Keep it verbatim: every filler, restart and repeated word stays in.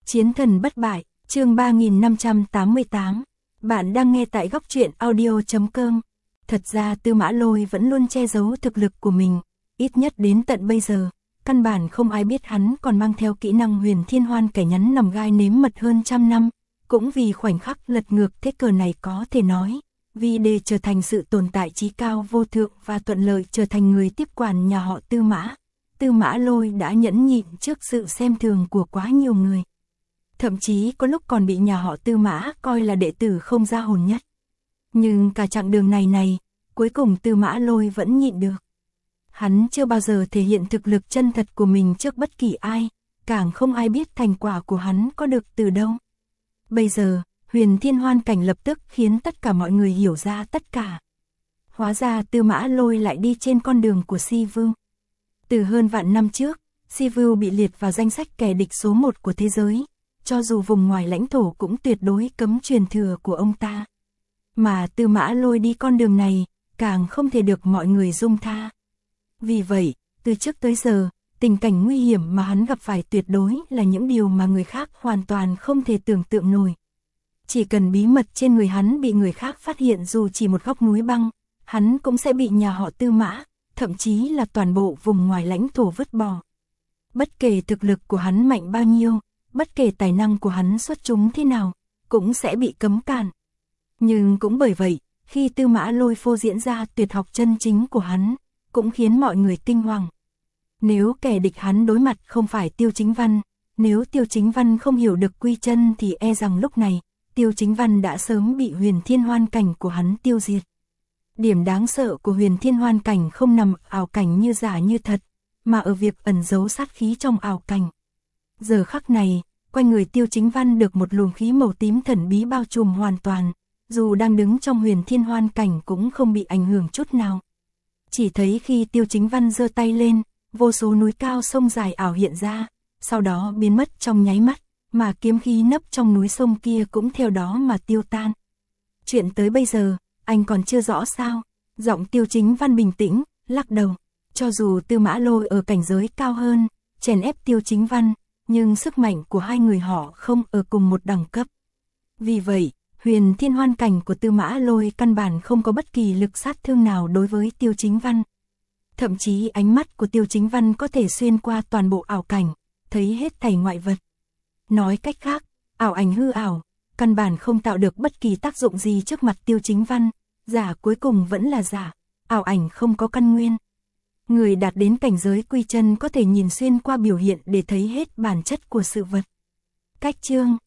Chiến thần bất bại, chương ba nghìn năm trăm tám mươi tám. Bạn đang nghe tại góc truyện audio chấm com. Thật ra Tư Mã Lôi vẫn luôn che giấu thực lực của mình, ít nhất đến tận bây giờ, căn bản không ai biết hắn còn mang theo kỹ năng huyền thiên hoan kẻ nhắn nằm gai nếm mật hơn trăm năm, cũng vì khoảnh khắc lật ngược thế cờ này có thể nói, vì để trở thành sự tồn tại chí cao vô thượng và thuận lợi trở thành người tiếp quản nhà họ Tư Mã. Tư Mã Lôi đã nhẫn nhịn trước sự xem thường của quá nhiều người. Thậm chí có lúc còn bị nhà họ Tư Mã coi là đệ tử không ra hồn nhất. Nhưng cả chặng đường này này, cuối cùng Tư Mã Lôi vẫn nhịn được. Hắn chưa bao giờ thể hiện thực lực chân thật của mình trước bất kỳ ai, càng không ai biết thành quả của hắn có được từ đâu. Bây giờ, huyền thiên hoan cảnh lập tức khiến tất cả mọi người hiểu ra tất cả. Hóa ra Tư Mã Lôi lại đi trên con đường của Si Vưu. Từ hơn vạn năm trước, Si Vưu bị liệt vào danh sách kẻ địch số một của thế giới, cho dù vùng ngoài lãnh thổ cũng tuyệt đối cấm truyền thừa của ông ta. Mà Tư Mã Lôi đi con đường này, càng không thể được mọi người dung tha. Vì vậy, từ trước tới giờ, tình cảnh nguy hiểm mà hắn gặp phải tuyệt đối là những điều mà người khác hoàn toàn không thể tưởng tượng nổi. Chỉ cần bí mật trên người hắn bị người khác phát hiện dù chỉ một góc núi băng, hắn cũng sẽ bị nhà họ Tư Mã, thậm chí là toàn bộ vùng ngoài lãnh thổ vứt bỏ. Bất kể thực lực của hắn mạnh bao nhiêu, bất kể tài năng của hắn xuất chúng thế nào, cũng sẽ bị cấm cản. Nhưng cũng bởi vậy, khi Tư Mã Lôi phô diễn ra tuyệt học chân chính của hắn, cũng khiến mọi người kinh hoàng. Nếu kẻ địch hắn đối mặt không phải Tiêu Chính Văn, nếu Tiêu Chính Văn không hiểu được quy chân thì e rằng lúc này, Tiêu Chính Văn đã sớm bị huyền thiên hoan cảnh của hắn tiêu diệt. Điểm đáng sợ của huyền thiên hoan cảnh không nằm ảo cảnh như giả như thật, mà ở việc ẩn giấu sát khí trong ảo cảnh. Giờ khắc này, quanh người Tiêu Chính Văn được một luồng khí màu tím thần bí bao trùm hoàn toàn, dù đang đứng trong huyền thiên hoan cảnh cũng không bị ảnh hưởng chút nào. Chỉ thấy khi Tiêu Chính Văn giơ tay lên, vô số núi cao sông dài ảo hiện ra, sau đó biến mất trong nháy mắt, mà kiếm khí nấp trong núi sông kia cũng theo đó mà tiêu tan. Chuyện tới bây giờ, anh còn chưa rõ sao? Giọng Tiêu Chính Văn bình tĩnh, lắc đầu. Cho dù Tư Mã Lôi ở cảnh giới cao hơn, chèn ép Tiêu Chính Văn, nhưng sức mạnh của hai người họ không ở cùng một đẳng cấp. Vì vậy, huyền thiên hoan cảnh của Tư Mã Lôi căn bản không có bất kỳ lực sát thương nào đối với Tiêu Chính Văn. Thậm chí ánh mắt của Tiêu Chính Văn có thể xuyên qua toàn bộ ảo cảnh, thấy hết thảy ngoại vật. Nói cách khác, ảo ảnh hư ảo, căn bản không tạo được bất kỳ tác dụng gì trước mặt Tiêu Chính Văn, giả cuối cùng vẫn là giả, ảo ảnh không có căn nguyên. Người đạt đến cảnh giới quy chân có thể nhìn xuyên qua biểu hiện để thấy hết bản chất của sự vật. Cách chương